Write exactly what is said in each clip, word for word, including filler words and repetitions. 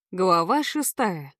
Глава шестая.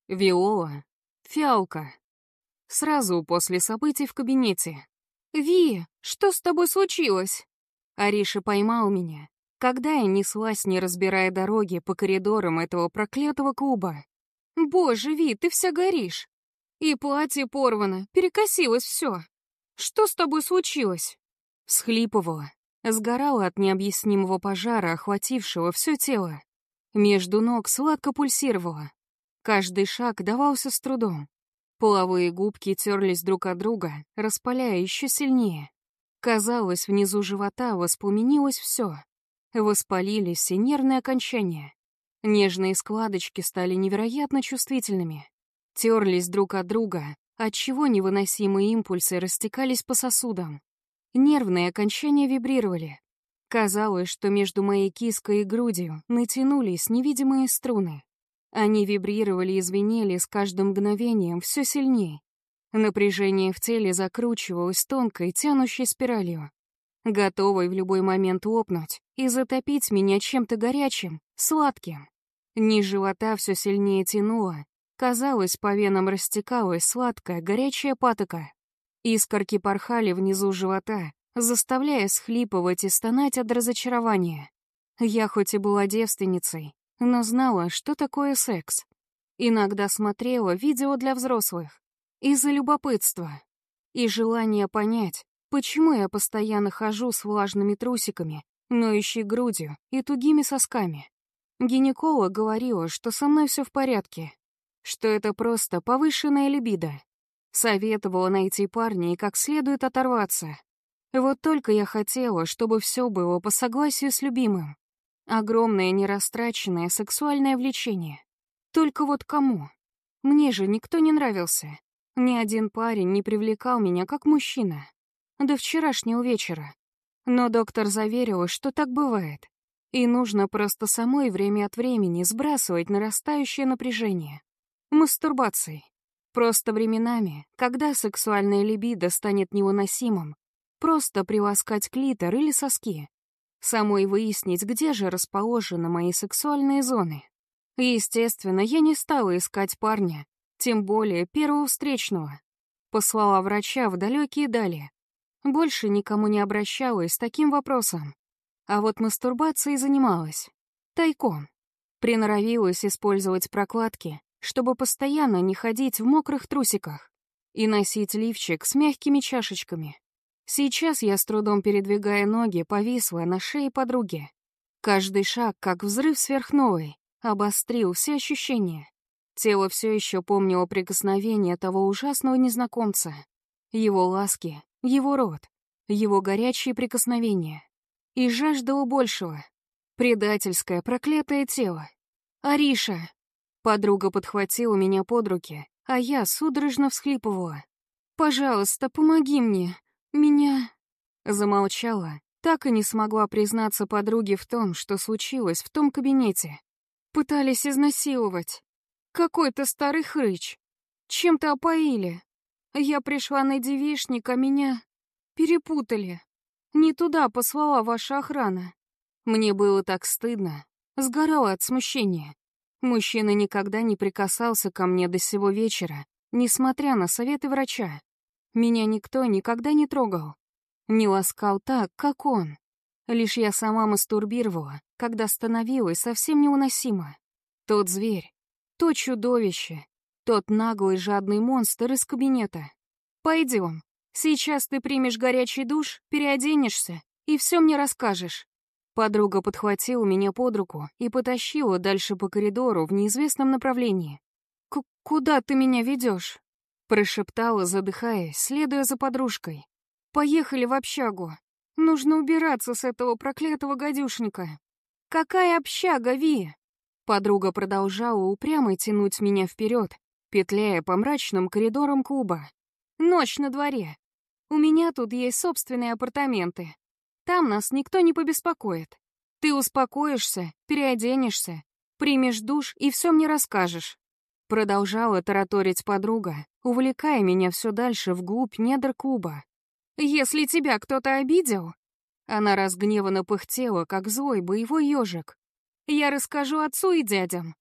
Виола. Фиалка. Сразу после событий в кабинете. «Ви, что с тобой случилось?» Ариша поймал меня, когда я неслась, не разбирая дороги по коридорам этого проклятого клуба. «Боже, Ви, ты вся горишь. И платье порвано, перекосилось все. Что с тобой случилось?» Всхлипывала, сгорала от необъяснимого пожара, охватившего все тело. Между ног сладко пульсировало. Каждый шаг давался с трудом. Половые губки терлись друг от друга, распаляя еще сильнее. Казалось, внизу живота воспламенилось все. Воспалились все нервные окончания. Нежные складочки стали невероятно чувствительными. Терлись друг от друга, отчего невыносимые импульсы растекались по сосудам. Нервные окончания вибрировали. Казалось, что между моей киской и грудью натянулись невидимые струны. Они вибрировали и звенели с каждым мгновением все сильнее. Напряжение в теле закручивалось тонкой, тянущей спиралью, готовой в любой момент лопнуть и затопить меня чем-то горячим, сладким. Низ живота все сильнее тянуло. Казалось, по венам растекалась сладкая, горячая патока. Искорки порхали внизу живота, заставляя схлипывать и стонать от разочарования. Я хоть и была девственницей, но знала, что такое секс. Иногда смотрела видео для взрослых. Из-за любопытства. И желания понять, почему я постоянно хожу с влажными трусиками, ноющей грудью и тугими сосками. Гинеколог говорила, что со мной все в порядке, что это просто повышенная либидо. Советовала найти парня и как следует оторваться. Вот только я хотела, чтобы все было по согласию с любимым. Огромное нерастраченное сексуальное влечение. Только вот кому? Мне же никто не нравился. Ни один парень не привлекал меня как мужчина. До вчерашнего вечера. Но доктор заверила, что так бывает. И нужно просто самой время от времени сбрасывать нарастающее напряжение. Мастурбацией. Просто временами, когда сексуальная либидо станет невыносимым, просто приласкать клитор или соски. Самой выяснить, где же расположены мои сексуальные зоны. Естественно, я не стала искать парня, тем более первого встречного. Послала врача в далекие дали. Больше никому не обращалась с таким вопросом. А вот мастурбацией занималась. Тайком. Приноровилась использовать прокладки, чтобы постоянно не ходить в мокрых трусиках и носить лифчик с мягкими чашечками. Сейчас я, с трудом передвигая ноги, повисла на шее подруги. Каждый шаг, как взрыв сверхновой, обострил все ощущения. Тело все еще помнило прикосновение того ужасного незнакомца. Его ласки, его рот, его горячие прикосновения. И жаждало большего. Предательское, проклятое тело. «Ариша!» Подруга подхватила меня под руки, а я судорожно всхлипывала. «Пожалуйста, помоги мне. Меня...» Замолчала, так и не смогла признаться подруге в том, что случилось в том кабинете. Пытались изнасиловать. Какой-то старый хрыч. Чем-то опоили. Я пришла на девичник, а меня перепутали. Не туда послала ваша охрана. Мне было так стыдно. Сгорала от смущения. Мужчина никогда не прикасался ко мне до сего вечера, несмотря на советы врача. Меня никто никогда не трогал. Не ласкал так, как он. Лишь я сама мастурбировала, когда становилась совсем невыносимо. Тот зверь, то чудовище, тот наглый жадный монстр из кабинета. Пойдем. Сейчас ты примешь горячий душ, переоденешься и все мне расскажешь. Подруга подхватила меня под руку и потащила дальше по коридору в неизвестном направлении. К «Куда ты меня ведешь?» Прошептала, задыхаясь, следуя за подружкой. «Поехали в общагу. Нужно убираться с этого проклятого гадюшника». «Какая общага, Ви?» Подруга продолжала упрямо тянуть меня вперед, петляя по мрачным коридорам клуба. «Ночь на дворе. У меня тут есть собственные апартаменты. Там нас никто не побеспокоит. Ты успокоишься, переоденешься, примешь душ и все мне расскажешь». Продолжала тараторить подруга, увлекая меня все дальше вглубь недр клуба. «Если тебя кто-то обидел...» Она разгневанно пыхтела, как злой боевой ежик. «Я расскажу отцу и дядям.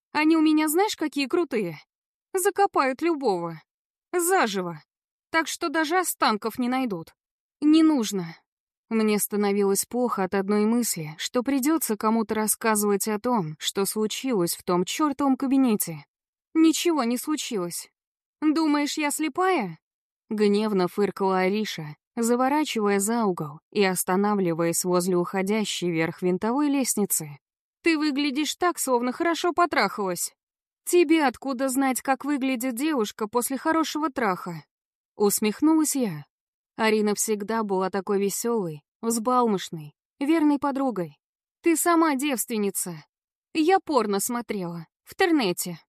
Они у меня знаешь, какие крутые? Закопают любого. Заживо. Так что даже останков не найдут. Не нужно. Мне становилось плохо от одной мысли, что придется кому-то рассказывать о том, что случилось в том чертовом кабинете. Ничего не случилось. Думаешь, я слепая? Гневно фыркала Ариша, заворачивая за угол и останавливаясь возле уходящей вверх винтовой лестницы. Ты выглядишь так, словно хорошо потрахалась. Тебе откуда знать, как выглядит девушка после хорошего траха? Усмехнулась я. Арина всегда была такой веселой, взбалмошной, верной подругой. Ты сама девственница. Я порно смотрела. В интернете.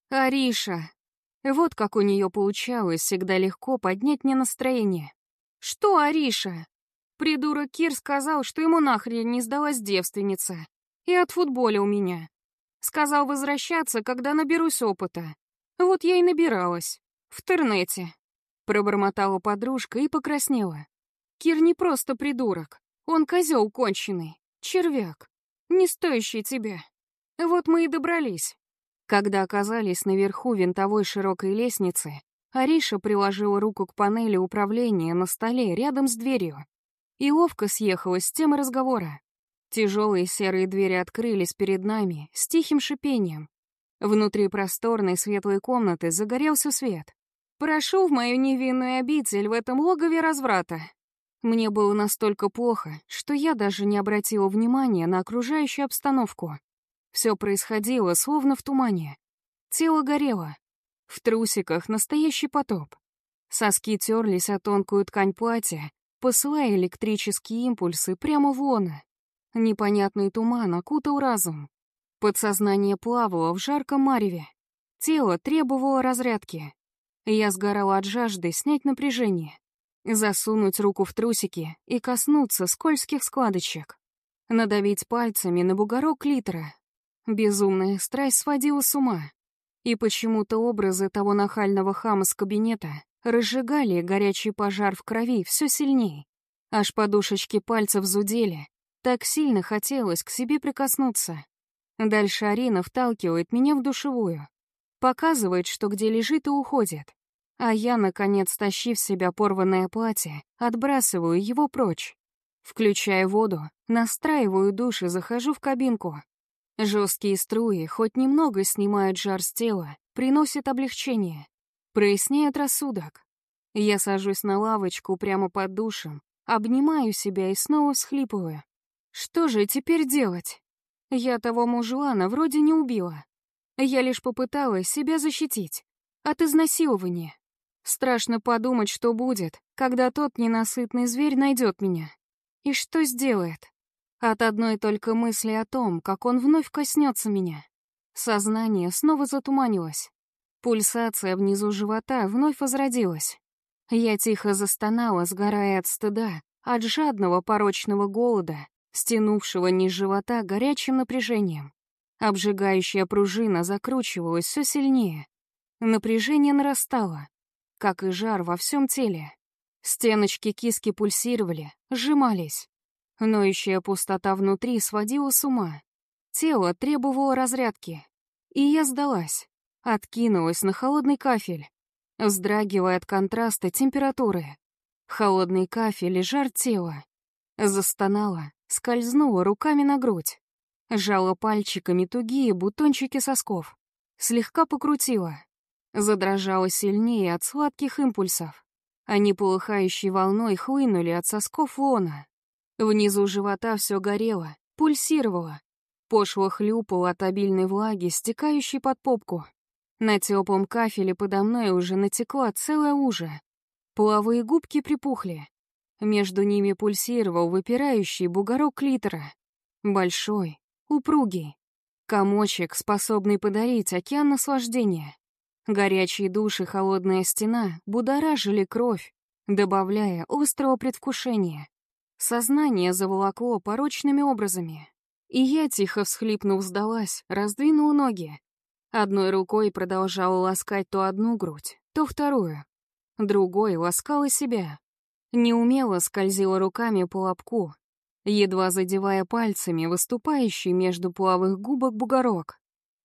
Ариша. Вот как у нее получалось всегда легко поднять мне настроение. Что, Ариша? Придурок Кир сказал, что ему нахрен не сдалась девственница. И отфутболил меня. Сказал возвращаться, когда наберусь опыта. Вот я и набиралась. В интернете. Пробормотала подружка и покраснела. Кир не просто придурок. Он козел конченый. Червяк. Не стоящий тебя. Вот мы и добрались. Когда оказались наверху винтовой широкой лестницы, Ариша приложила руку к панели управления на столе рядом с дверью и ловко съехалась с темы разговора. Тяжелые серые двери открылись перед нами с тихим шипением. Внутри просторной светлой комнаты загорелся свет. «Прошу в мою невинную обитель в этом логове разврата». Мне было настолько плохо, что я даже не обратила внимания на окружающую обстановку. Все происходило словно в тумане. Тело горело. В трусиках настоящий потоп. Соски терлись о тонкую ткань платья, посылая электрические импульсы прямо в лоно. Непонятный туман окутал разум. Подсознание плавало в жарком мареве. Тело требовало разрядки. Я сгорала от жажды снять напряжение. Засунуть руку в трусики и коснуться скользких складочек. Надавить пальцами на бугорок клитора. Безумная страсть сводила с ума. И почему-то образы того нахального хама с кабинета разжигали горячий пожар в крови все сильнее. Аж подушечки пальцев зудели. Так сильно хотелось к себе прикоснуться. Дальше Арина вталкивает меня в душевую. Показывает, что где лежит и уходит. А я, наконец, тащив в себя порванное платье, отбрасываю его прочь. Включаю воду, настраиваю душ и захожу в кабинку. Жесткие струи хоть немного снимают жар с тела, приносят облегчение, проясняют рассудок. Я сажусь на лавочку прямо под душем, обнимаю себя и снова всхлипываю. Что же теперь делать? Я того мужлана вроде не убила. Я лишь попыталась себя защитить от изнасилования. Страшно подумать, что будет, когда тот ненасытный зверь найдет меня. И что сделает? От одной только мысли о том, как он вновь коснется меня. Сознание снова затуманилось. Пульсация внизу живота вновь возродилась. Я тихо застонала, сгорая от стыда, от жадного порочного голода, стянувшего низ живота горячим напряжением. Обжигающая пружина закручивалась все сильнее. Напряжение нарастало, как и жар во всем теле. Стеночки киски пульсировали, сжимались. Ноющая пустота внутри сводила с ума. Тело требовало разрядки. И я сдалась, откинулась на холодный кафель, вздрагивая от контраста температуры. Холодный кафель и жар тела. Застонала, скользнула руками на грудь. Сжала пальчиками тугие бутончики сосков. Слегка покрутила. Задрожала сильнее от сладких импульсов. Они полыхающей волной хлынули от сосков лона. Внизу живота все горело, пульсировало. Пошло хлюпало от обильной влаги, стекающей под попку. На теплом кафеле подо мной уже натекла целая лужа. Половые губки припухли. Между ними пульсировал выпирающий бугорок клитора. Большой, упругий. Комочек, способный подарить океан наслаждения. Горячий душ и холодная стена будоражили кровь, добавляя острого предвкушения. Сознание заволокло порочными образами. И я, тихо всхлипнув, сдалась, раздвинула ноги. Одной рукой продолжала ласкать то одну грудь, то вторую. Другой ласкала себя. Неумело скользила руками по лобку, едва задевая пальцами выступающий между половых губок бугорок.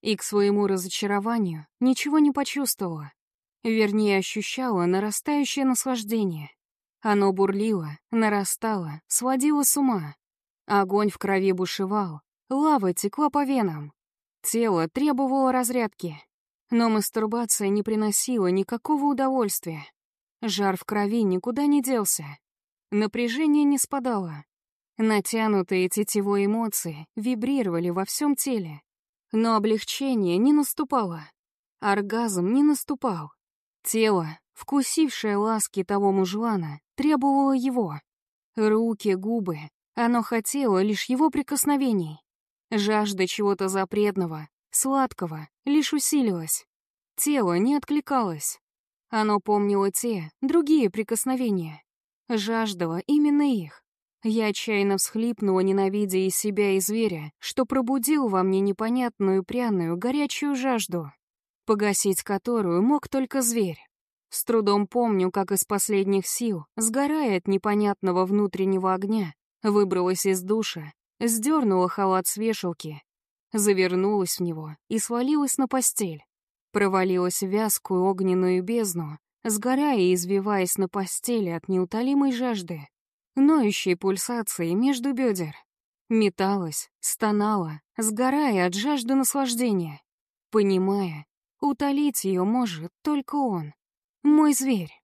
И к своему разочарованию ничего не почувствовала. Вернее, ощущала нарастающее наслаждение. Оно бурлило, нарастало, сводило с ума. Огонь в крови бушевал, лава текла по венам. Тело требовало разрядки. Но мастурбация не приносила никакого удовольствия. Жар в крови никуда не делся. Напряжение не спадало. Натянутые тетивой эмоции вибрировали во всем теле. Но облегчение не наступало. Оргазм не наступал. Тело, вкусившее ласки того мужлана, требовало его. Руки, губы. Оно хотело лишь его прикосновений. Жажда чего-то запретного, сладкого, лишь усилилась. Тело не откликалось. Оно помнило те, другие прикосновения. Жаждало именно их. Я отчаянно всхлипнула, ненавидя и себя, и зверя, что пробудил во мне непонятную, пряную, горячую жажду, погасить которую мог только зверь. С трудом помню, как из последних сил, сгорая от непонятного внутреннего огня, выбралась из душа, сдернула халат с вешалки, завернулась в него и свалилась на постель. Провалилась в вязкую огненную бездну, сгорая и извиваясь на постели от неутолимой жажды, ноющей пульсации между бедер. Металась, стонала, сгорая от жажды наслаждения, понимая, утолить ее может только он, мой зверь.